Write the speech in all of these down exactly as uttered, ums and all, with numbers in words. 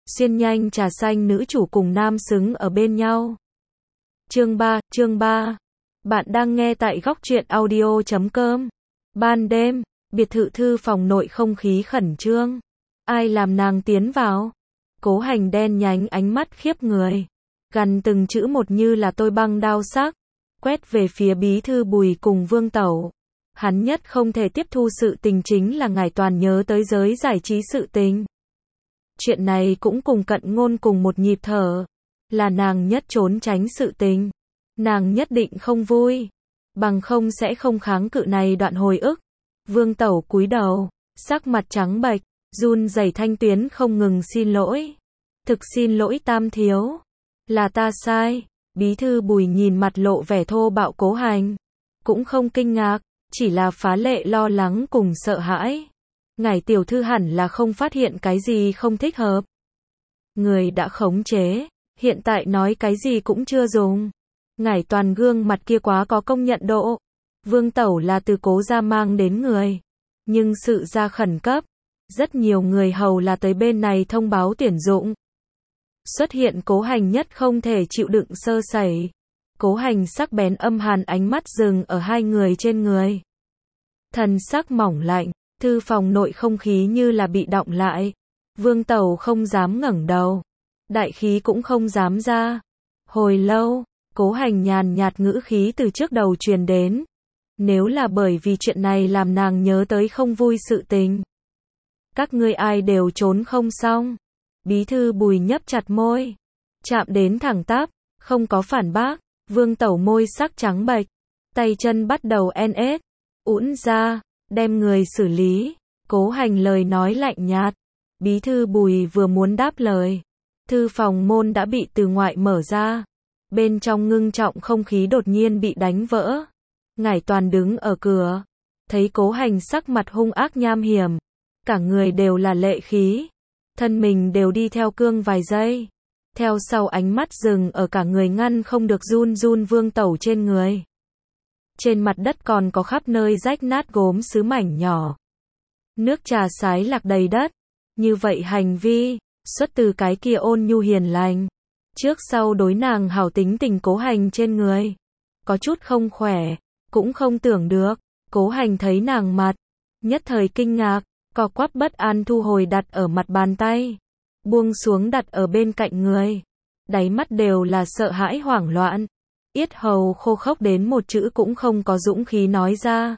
xuyên nhanh trà xanh nữ chủ cùng nam xứng ở bên nhau. Chương ba, chương ba. Bạn đang nghe tại góc truyện audio chấm com. Ban đêm, biệt thự thư phòng nội không khí khẩn trương. Ai làm nàng tiến vào? Cố Hành đen nhánh ánh mắt khiếp người. Gằn từng chữ một như là tôi băng đao sắc. Quét về phía bí thư Bùi cùng Vương Tẩu. Hắn nhất không thể tiếp thu sự tình chính là ngài toàn nhớ tới giới giải trí sự tình. Chuyện này cũng cùng Cận Ngôn cùng một nhịp thở. Là nàng nhất trốn tránh sự tình. Nàng nhất định không vui. Bằng không sẽ không kháng cự này đoạn hồi ức. Vương Tẩu cúi đầu, sắc mặt trắng bệch, run rẩy thanh tuyến không ngừng xin lỗi. Thực xin lỗi Tam thiếu. Là ta sai. Bí thư Bùi nhìn mặt lộ vẻ thô bạo Cố Hành. Cũng không kinh ngạc, chỉ là phá lệ lo lắng cùng sợ hãi. Ngài tiểu thư hẳn là không phát hiện cái gì không thích hợp. Người đã khống chế, hiện tại nói cái gì cũng chưa dùng. Ngài toàn gương mặt kia quá có công nhận độ. Vương Tẩu là từ Cố gia mang đến người. Nhưng sự ra khẩn cấp. Rất nhiều người hầu là tới bên này thông báo tuyển dụng. Xuất hiện Cố Hành nhất không thể chịu đựng sơ sẩy. Cố Hành sắc bén âm hàn ánh mắt dừng ở hai người trên người. Thần sắc mỏng lạnh, thư phòng nội không khí như là bị đọng lại. Vương Tẩu không dám ngẩng đầu. Đại khí cũng không dám ra. Hồi lâu, Cố Hành nhàn nhạt ngữ khí từ trước đầu truyền đến. Nếu là bởi vì chuyện này làm nàng nhớ tới không vui sự tình. Các ngươi ai đều trốn không xong. Bí thư Bùi nhấp chặt môi. Chạm đến thẳng tắp, không có phản bác. Vương Tẩu môi sắc trắng bệch. Tay chân bắt đầu en ết. Ũn ra, đem người xử lý. Cố Hành lời nói lạnh nhạt. Bí thư Bùi vừa muốn đáp lời. Thư phòng môn đã bị từ ngoại mở ra. Bên trong ngưng trọng không khí đột nhiên bị đánh vỡ. Ngải toàn đứng ở cửa. Thấy Cố Hành sắc mặt hung ác nham hiểm. Cả người đều là lệ khí. Thân mình đều đi theo cương vài giây. Theo sau ánh mắt dừng ở cả người ngăn không được run run Vương Tẩu trên người. Trên mặt đất còn có khắp nơi rách nát gốm sứ mảnh nhỏ. Nước trà sái lạc đầy đất. Như vậy hành vi, xuất từ cái kia ôn nhu hiền lành. Trước sau đối nàng hảo tính tình Cố Hành trên người. Có chút không khỏe, cũng không tưởng được. Cố Hành thấy nàng mặt. Nhất thời kinh ngạc, co quắp bất an thu hồi đặt ở mặt bàn tay. Buông xuống đặt ở bên cạnh người. Đáy mắt đều là sợ hãi hoảng loạn. Yết hầu khô khốc đến một chữ cũng không có dũng khí nói ra.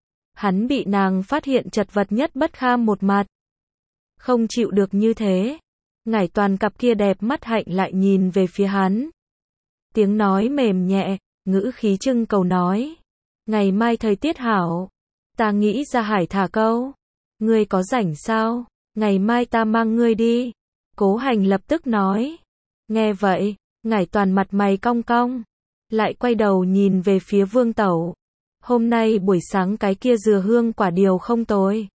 Hắn bị nàng phát hiện chật vật nhất bất kham một mặt. Không chịu được như thế. Ngải toàn cặp kia đẹp mắt hạnh lại nhìn về phía hắn. Tiếng nói mềm nhẹ, ngữ khí trưng cầu nói. Ngày mai thời tiết hảo. Ta nghĩ ra hải thả câu. Ngươi có rảnh sao? Ngày mai ta mang ngươi đi. Cố Hành lập tức nói. Nghe vậy, Ngải toàn mặt mày cong cong. Lại quay đầu nhìn về phía Vương Tẩu. Hôm nay buổi sáng cái kia dừa hương quả điều không tồi.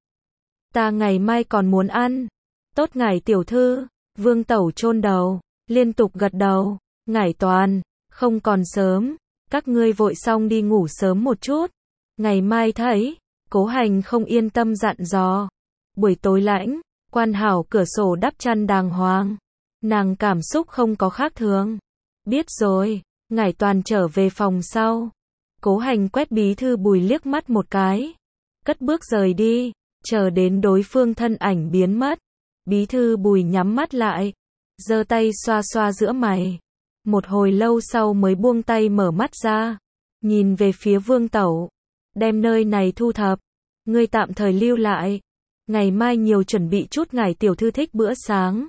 Ta ngày mai còn muốn ăn. Tốt Ngải tiểu thư. Vương Tẩu chôn đầu, liên tục gật đầu. Ngải toàn, không còn sớm. Các ngươi vội xong đi ngủ sớm một chút. Ngày mai thấy. Cố Hành không yên tâm dặn dò. Buổi tối lãnh, quan hảo cửa sổ đắp chăn đàng hoàng. Nàng cảm xúc không có khác thường. Biết rồi. Ngải toàn trở về phòng sau. Cố Hành quét bí thư Bùi liếc mắt một cái. Cất bước rời đi. Chờ đến đối phương thân ảnh biến mất. Bí thư Bùi nhắm mắt lại. Giơ tay xoa xoa giữa mày. Một hồi lâu sau mới buông tay mở mắt ra. Nhìn về phía Vương Tẩu. Đem nơi này thu thập. Ngươi tạm thời lưu lại. Ngày mai nhiều chuẩn bị chút Ngải tiểu thư thích bữa sáng.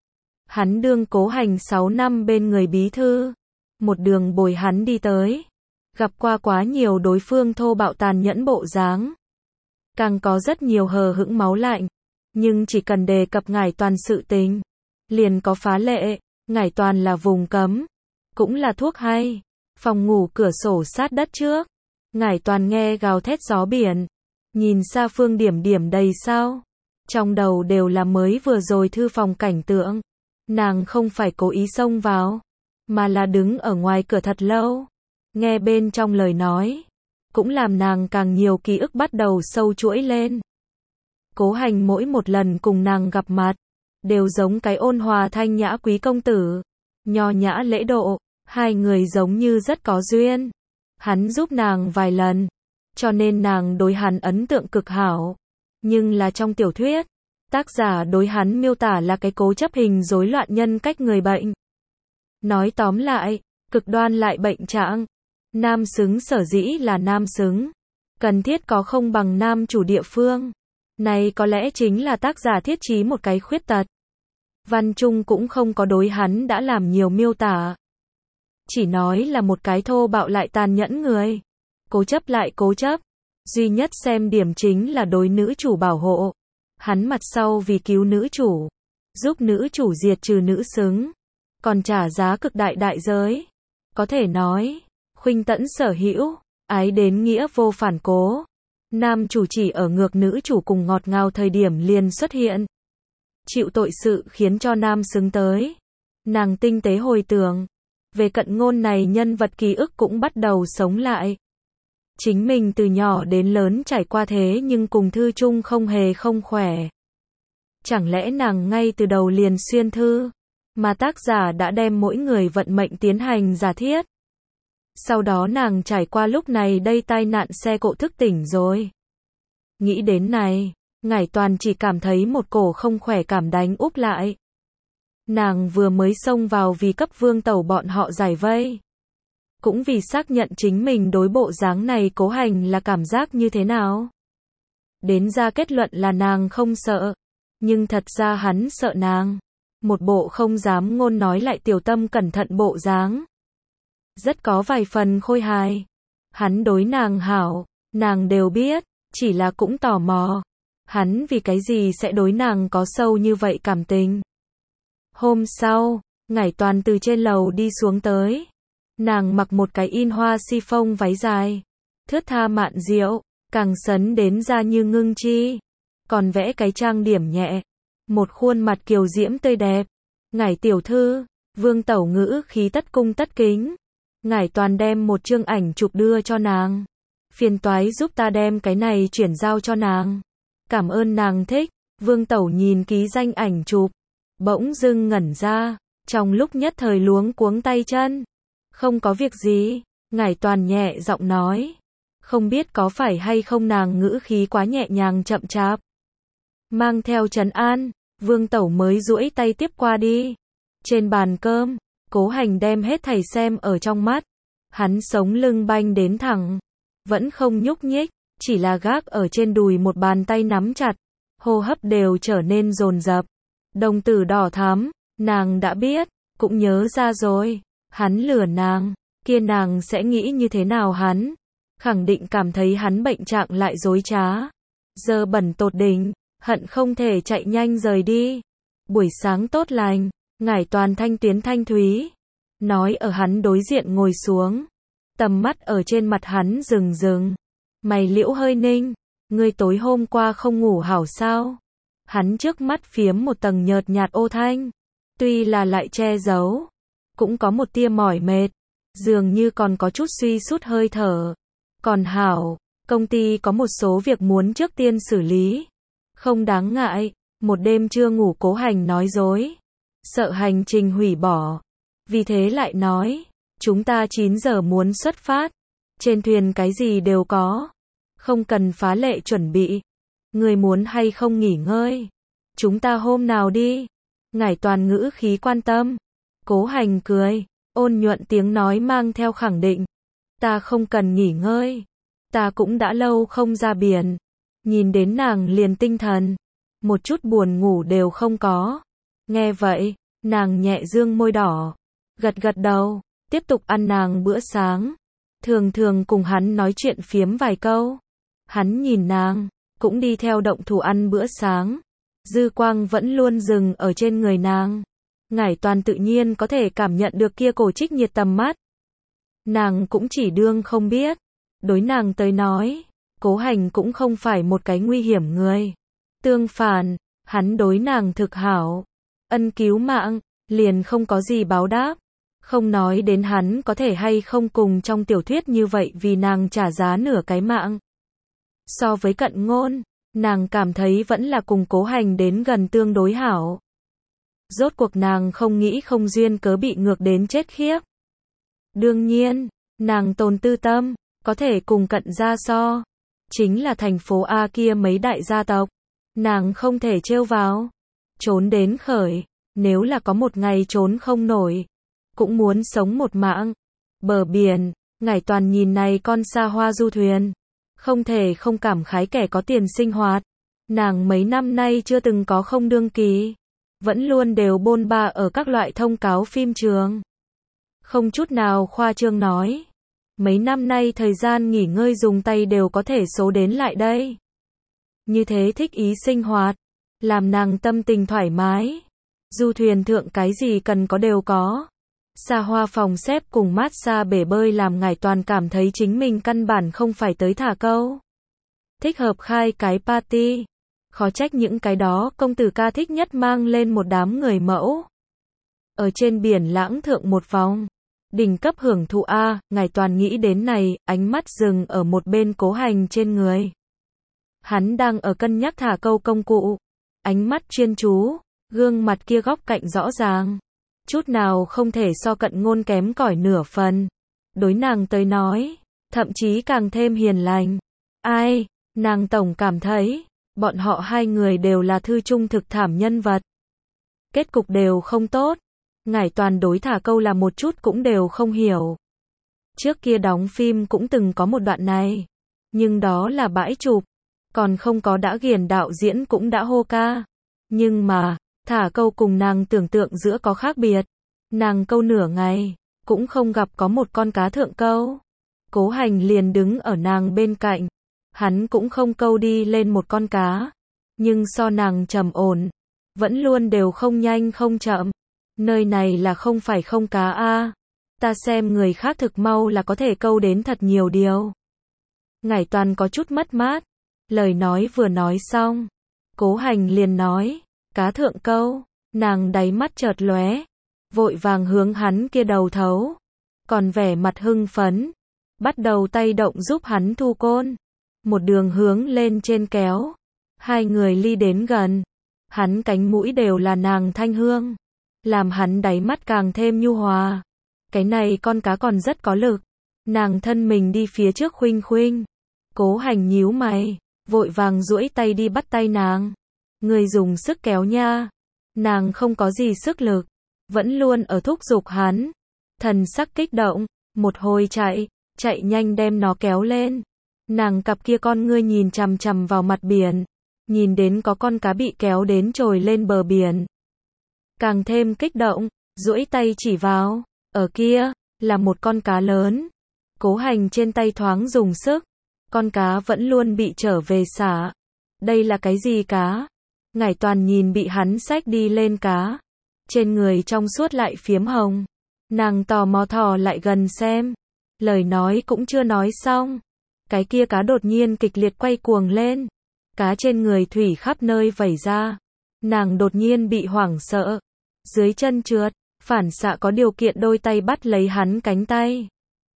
Hắn đương Cố Hành sáu năm bên người bí thư. Một đường bồi hắn đi tới. Gặp qua quá nhiều đối phương thô bạo tàn nhẫn bộ dáng. Càng có rất nhiều hờ hững máu lạnh. Nhưng chỉ cần đề cập Ngải toàn sự tình. Liền có phá lệ. Ngải toàn là vùng cấm. Cũng là thuốc hay. Phòng ngủ cửa sổ sát đất trước. Ngải toàn nghe gào thét gió biển. Nhìn xa phương điểm điểm đầy sao. Trong đầu đều là mới vừa rồi thư phòng cảnh tượng. Nàng không phải cố ý xông vào. Mà là đứng ở ngoài cửa thật lâu. Nghe bên trong lời nói. Cũng làm nàng càng nhiều ký ức bắt đầu sâu chuỗi lên. Cố Hành mỗi một lần cùng nàng gặp mặt. đều giống cái ôn hòa thanh nhã quý công tử, nho nhã lễ độ, hai người giống như rất có duyên. Hắn giúp nàng vài lần, cho nên nàng đối hắn ấn tượng cực hảo. Nhưng là trong tiểu thuyết, tác giả đối hắn miêu tả là cái cố chấp hình rối loạn nhân cách người bệnh. Nói tóm lại, cực đoan lại bệnh trạng. Nam xứng sở dĩ là nam xứng, cần thiết có không bằng nam chủ địa phương. Này có lẽ chính là tác giả thiết chí một cái khuyết tật. Văn Trung cũng không có đối hắn đã làm nhiều miêu tả. Chỉ nói là một cái thô bạo lại tàn nhẫn người. Cố chấp lại cố chấp. Duy nhất xem điểm chính là đối nữ chủ bảo hộ. Hắn mặt sau vì cứu nữ chủ, giúp nữ chủ diệt trừ nữ xứng, còn trả giá cực đại đại giới. Có thể nói, khuynh tẫn sở hữu, ái đến nghĩa vô phản cố. Nam chủ chỉ ở ngược nữ chủ cùng ngọt ngào thời điểm liền xuất hiện. Chịu tội sự khiến cho nam xứng tới. Nàng tinh tế hồi tưởng. Về cận ngôn này nhân vật ký ức cũng bắt đầu sống lại. Chính mình từ nhỏ đến lớn trải qua thế nhưng cùng thư chung không hề không khỏe. Chẳng lẽ nàng ngay từ đầu liền xuyên thư, mà tác giả đã đem mỗi người vận mệnh tiến hành giả thiết. Sau đó nàng trải qua lúc này đây tai nạn xe cộ thức tỉnh rồi. Nghĩ đến này, Ngải Toàn chỉ cảm thấy một cổ không khỏe cảm đánh úp lại. Nàng vừa mới xông vào vì cấp Vương Tẩu bọn họ giải vây. Cũng vì xác nhận chính mình đối bộ dáng này Cố Hành là cảm giác như thế nào. Đến ra kết luận là nàng không sợ. Nhưng thật ra hắn sợ nàng. Một bộ không dám ngôn nói lại tiểu tâm cẩn thận bộ dáng. Rất có vài phần khôi hài. Hắn đối nàng hảo, nàng đều biết, chỉ là cũng tò mò. Hắn vì cái gì sẽ đối nàng có sâu như vậy cảm tình. Hôm sau, Ngải Toàn từ trên lầu đi xuống tới. Nàng mặc một cái in hoa si phông váy dài, thướt tha mạn diệu, càng sấn đến da như ngưng chi. Còn vẽ cái trang điểm nhẹ, một khuôn mặt kiều diễm tươi đẹp. Ngải tiểu thư, Vương Tẩu ngữ khí tất cung tất kính. Ngải Toàn đem một chương ảnh chụp đưa cho nàng. Phiền toái giúp ta đem cái này chuyển giao cho nàng. Cảm ơn nàng thích. Vương Tẩu nhìn ký danh ảnh chụp, bỗng dưng ngẩn ra, trong lúc nhất thời luống cuống tay chân. Không có việc gì, Ngải Toàn nhẹ giọng nói. Không biết có phải hay không nàng ngữ khí quá nhẹ nhàng chậm chạp. Mang theo trấn an, Vương Tẩu mới duỗi tay tiếp qua đi. Trên bàn cơm, Cố Hành đem hết thảy xem ở trong mắt. Hắn sống lưng banh đến thẳng, vẫn không nhúc nhích, chỉ là gác ở trên đùi một bàn tay nắm chặt, hô hấp đều trở nên dồn dập. Đồng tử đỏ thắm, nàng đã biết, cũng nhớ ra rồi. Hắn lừa nàng, kia nàng sẽ nghĩ như thế nào hắn? Khẳng định cảm thấy hắn bệnh trạng lại dối trá. Giờ bẩn tột đỉnh, hận không thể chạy nhanh rời đi. Buổi sáng tốt lành, Ngải Toàn thanh tuyến thanh thúy. Nói ở hắn đối diện ngồi xuống. Tầm mắt ở trên mặt hắn rừng rừng. Mày liễu hơi ninh. Ngươi tối hôm qua không ngủ hảo sao? Hắn trước mắt phiếm một tầng nhợt nhạt ô thanh. Tuy là lại che giấu, cũng có một tia mỏi mệt. Dường như còn có chút suy sút hơi thở. Còn hảo, công ty có một số việc muốn trước tiên xử lý. Không đáng ngại, một đêm chưa ngủ Cố Hành nói dối. Sợ hành trình hủy bỏ. Vì thế lại nói, chúng ta chín giờ muốn xuất phát. Trên thuyền cái gì đều có. Không cần phá lệ chuẩn bị. Người muốn hay không nghỉ ngơi? Chúng ta hôm nào đi? Ngải Toàn ngữ khí quan tâm. Cố Hành cười, ôn nhuận tiếng nói mang theo khẳng định. Ta không cần nghỉ ngơi. Ta cũng đã lâu không ra biển. Nhìn đến nàng liền tinh thần. Một chút buồn ngủ đều không có. Nghe vậy, nàng nhẹ dương môi đỏ. Gật gật đầu, tiếp tục ăn nàng bữa sáng. Thường thường cùng hắn nói chuyện phiếm vài câu. Hắn nhìn nàng, cũng đi theo động thủ ăn bữa sáng. Dư quang vẫn luôn dừng ở trên người nàng. Ngải Toàn tự nhiên có thể cảm nhận được kia cổ trích nhiệt tầm mắt. Nàng cũng chỉ đương không biết. Đối nàng tới nói, Cố Hành cũng không phải một cái nguy hiểm người. Tương phản, hắn đối nàng thực hảo. Ân cứu mạng, liền không có gì báo đáp. Không nói đến hắn có thể hay không cùng trong tiểu thuyết như vậy vì nàng trả giá nửa cái mạng. So với cận ngôn, nàng cảm thấy vẫn là cùng Cố Hành đến gần tương đối hảo. Rốt cuộc nàng không nghĩ không duyên cớ bị ngược đến chết khiếp. Đương nhiên, nàng tồn tư tâm, có thể cùng Cận gia so. Chính là thành phố A kia mấy đại gia tộc. Nàng không thể trêu vào. Trốn đến khởi. Nếu là có một ngày trốn không nổi. Cũng muốn sống một mạng. Bờ biển, Ngải Toàn nhìn này con xa hoa du thuyền. Không thể không cảm khái kẻ có tiền sinh hoạt. Nàng mấy năm nay chưa từng có không đương kỳ. Vẫn luôn đều bôn ba ở các loại thông cáo phim trường. Không chút nào khoa trương nói. Mấy năm nay thời gian nghỉ ngơi dùng tay đều có thể số đến lại đây. Như thế thích ý sinh hoạt. Làm nàng tâm tình thoải mái. Du thuyền thượng cái gì cần có đều có. Xa hoa phòng xếp cùng mát xa bể bơi làm Ngải Toàn cảm thấy chính mình căn bản không phải tới thả câu. Thích hợp khai cái party. Khó trách những cái đó công tử ca thích nhất mang lên một đám người mẫu. Ở trên biển lãng thượng một vòng. Đỉnh cấp hưởng thụ A, Ngải Toàn nghĩ đến này, ánh mắt dừng ở một bên Cố Hành trên người. Hắn đang ở cân nhắc thả câu công cụ. Ánh mắt chuyên chú, gương mặt kia góc cạnh rõ ràng. Chút nào không thể so Cận Ngôn kém cỏi nửa phần. Đối nàng tới nói, thậm chí càng thêm hiền lành. Ai, nàng tổng cảm thấy, bọn họ hai người đều là thư trung thực thảm nhân vật. Kết cục đều không tốt. Ngải Toàn đối thả câu là một chút cũng đều không hiểu. Trước kia đóng phim cũng từng có một đoạn này. Nhưng đó là bãi chụp. Còn không có đã ghiền đạo diễn cũng đã hô ca. Nhưng mà, thả câu cùng nàng tưởng tượng giữa có khác biệt. Nàng câu nửa ngày, cũng không gặp có một con cá thượng câu. Cố Hành liền đứng ở nàng bên cạnh. Hắn cũng không câu đi lên một con cá. Nhưng so nàng trầm ổn. Vẫn luôn đều không nhanh không chậm. Nơi này là không phải không cá a. Ta xem người khác thực mau là có thể câu đến thật nhiều điều. Ngải Toàn có chút mất mát. Lời nói vừa nói xong. Cố Hành liền nói. Cá thượng câu. Nàng đáy mắt chợt lóe. Vội vàng hướng hắn kia đầu thấu. Còn vẻ mặt hưng phấn. Bắt đầu tay động giúp hắn thu côn. Một đường hướng lên trên kéo. Hai người ly đến gần. Hắn cánh mũi đều là nàng thanh hương. Làm hắn đáy mắt càng thêm nhu hòa. Cái này con cá còn rất có lực. Nàng thân mình đi phía trước khuynh khuynh. Cố Hành nhíu mày. Vội vàng duỗi tay đi bắt tay nàng. Người dùng sức kéo nha. Nàng không có gì sức lực. Vẫn luôn ở thúc giục hắn. Thần sắc kích động. Một hồi chạy. Chạy nhanh đem nó kéo lên. Nàng cặp kia con ngươi nhìn chằm chằm vào mặt biển. Nhìn đến có con cá bị kéo đến trồi lên bờ biển. Càng thêm kích động. Duỗi tay chỉ vào. Ở kia, là một con cá lớn. Cố Hành trên tay thoáng dùng sức. Con cá vẫn luôn bị trở về xả. Đây là cái gì cá? Ngải Toàn nhìn bị hắn xách đi lên cá. Trên người trong suốt lại phiếm hồng. Nàng tò mò thò lại gần xem. Lời nói cũng chưa nói xong. Cái kia cá đột nhiên kịch liệt quay cuồng lên. Cá trên người thủy khắp nơi vẩy ra. Nàng đột nhiên bị hoảng sợ. Dưới chân trượt. Phản xạ có điều kiện đôi tay bắt lấy hắn cánh tay.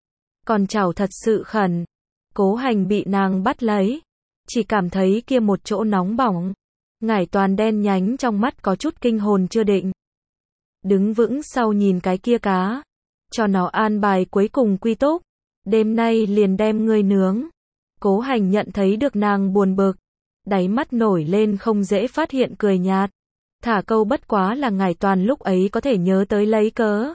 Còn chảo thật sự khẩn. Cố Hành bị nàng bắt lấy. Chỉ cảm thấy kia một chỗ nóng bỏng. Ngải Toàn đen nhánh trong mắt có chút kinh hồn chưa định. Đứng vững sau nhìn cái kia cá. Cho nó an bài cuối cùng quy túc. Đêm nay liền đem ngươi nướng. Cố Hành nhận thấy được nàng buồn bực. Đáy mắt nổi lên không dễ phát hiện cười nhạt. Thả câu bất quá là Ngải Toàn lúc ấy có thể nhớ tới lấy cớ.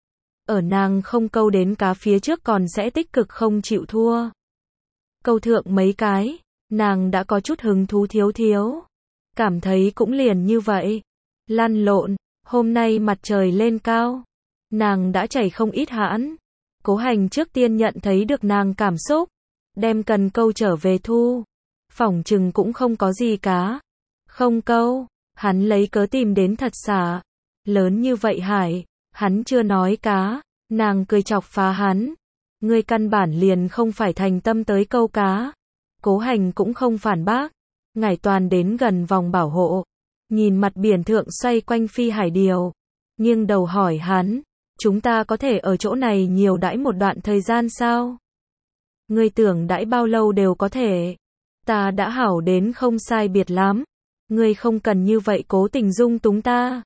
Ở nàng không câu đến cá phía trước còn sẽ tích cực không chịu thua. Câu thượng mấy cái, nàng đã có chút hứng thú thiếu thiếu. Cảm thấy cũng liền như vậy. Lăn lộn, hôm nay mặt trời lên cao. Nàng đã chảy không ít hãn. Cố Hành trước tiên nhận thấy được nàng cảm xúc. Đem cần câu trở về thu. Phỏng chừng cũng không có gì cá. Không câu, hắn lấy cớ tìm đến thật xả. Lớn như vậy hải, hắn chưa nói cá. Nàng cười chọc phá hắn. Ngươi căn bản liền không phải thành tâm tới câu cá. Cố Hành cũng không phản bác. Ngải Toàn đến gần vòng bảo hộ. Nhìn mặt biển thượng xoay quanh phi hải điều. Nghiêng đầu hỏi hắn. Chúng ta có thể ở chỗ này nhiều đãi một đoạn thời gian sao? Ngươi tưởng đãi bao lâu đều có thể. Ta đã hảo đến không sai biệt lắm. Ngươi không cần như vậy cố tình dung túng ta.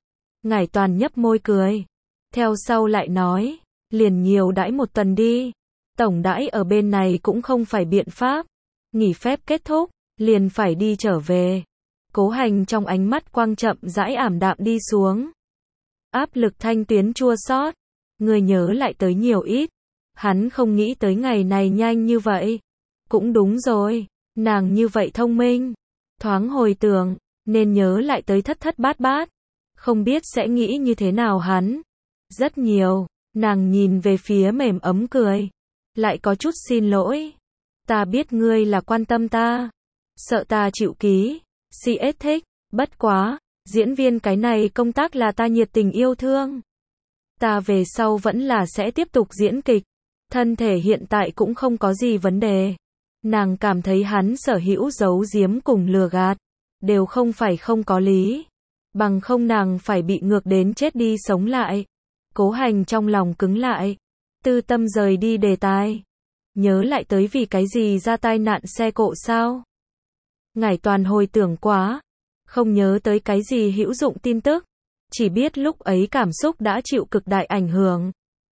Ngải Toàn nhấp môi cười. Theo sau lại nói, liền nhiều đãi một tuần đi. Tổng đãi ở bên này cũng không phải biện pháp. Nghỉ phép kết thúc, liền phải đi trở về. Cố Hành trong ánh mắt quang chậm rãi ảm đạm đi xuống. Áp lực thanh tuyến chua xót. Người nhớ lại tới nhiều ít. Hắn không nghĩ tới ngày này nhanh như vậy. Cũng đúng rồi, nàng như vậy thông minh. Thoáng hồi tưởng, nên nhớ lại tới thất thất bát bát. Không biết sẽ nghĩ như thế nào hắn. Rất nhiều, nàng nhìn về phía mềm ấm cười. Lại có chút xin lỗi. Ta biết ngươi là quan tâm ta. Sợ ta chịu ký. xê ét thích, bất quá. Diễn viên cái này công tác là ta nhiệt tình yêu thương. Ta về sau vẫn là sẽ tiếp tục diễn kịch. Thân thể hiện tại cũng không có gì vấn đề. Nàng cảm thấy hắn sở hữu giấu giếm cùng lừa gạt. Đều không phải không có lý. Bằng không nàng phải bị ngược đến chết đi sống lại. Cố Hành trong lòng cứng lại. Tư tâm rời đi đề tài. Nhớ lại tới vì cái gì ra tai nạn xe cộ sao? Ngải Toàn hồi tưởng quá. Không nhớ tới cái gì hữu dụng tin tức. Chỉ biết lúc ấy cảm xúc đã chịu cực đại ảnh hưởng.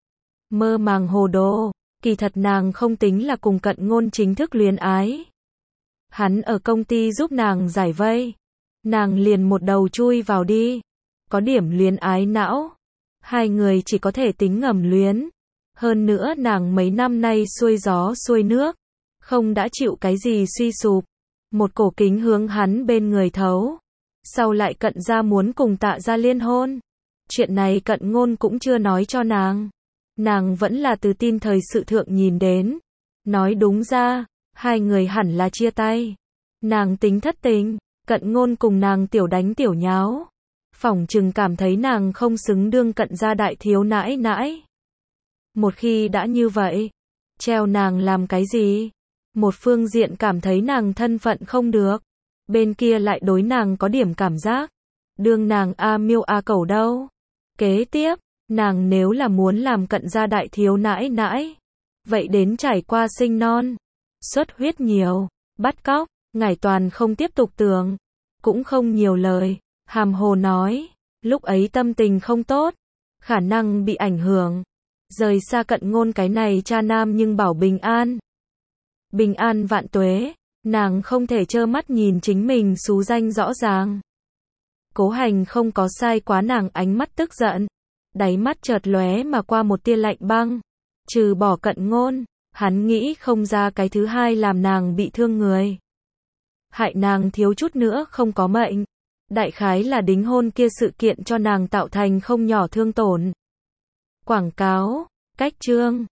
Mơ màng hồ đồ. Kỳ thật nàng không tính là cùng Cận Ngôn chính thức luyến ái. Hắn ở công ty giúp nàng giải vây. Nàng liền một đầu chui vào đi. Có điểm luyến ái não. Hai người chỉ có thể tính ngầm luyến. Hơn nữa nàng mấy năm nay xuôi gió xuôi nước. Không đã chịu cái gì suy sụp. Một cổ kính hướng hắn bên người thấu. Sau lại Cận gia muốn cùng Tạ gia liên hôn. Chuyện này Cận Ngôn cũng chưa nói cho nàng. Nàng vẫn là từ tin thời sự thượng nhìn đến. Nói đúng ra, hai người hẳn là chia tay. Nàng tính thất tình, Cận Ngôn cùng nàng tiểu đánh tiểu nháo. Phỏng chừng cảm thấy nàng không xứng đương Cận gia đại thiếu nãi nãi. Một khi đã như vậy, treo nàng làm cái gì? Một phương diện cảm thấy nàng thân phận không được. Bên kia lại đối nàng có điểm cảm giác. Đương nàng A miêu A cẩu đâu. Kế tiếp, nàng nếu là muốn làm Cận gia đại thiếu nãi nãi. Vậy đến trải qua sinh non. Xuất huyết nhiều, bắt cóc. Ngải Toàn không tiếp tục tưởng. Cũng không nhiều lời. Hàm hồ nói. Lúc ấy tâm tình không tốt. Khả năng bị ảnh hưởng. Rời xa Cận Ngôn cái này cha nam nhưng bảo bình an. Bình an vạn tuế. Nàng không thể trơ mắt nhìn chính mình xú danh rõ ràng. Cố Hành không có sai quá nàng ánh mắt tức giận. Đáy mắt chợt lóe mà qua một tia lạnh băng. Trừ bỏ Cận Ngôn, hắn nghĩ không ra cái thứ hai làm nàng bị thương người. Hại nàng thiếu chút nữa không có mệnh. Đại khái là đính hôn kia sự kiện cho nàng tạo thành không nhỏ thương tổn. Quảng cáo, cách chương.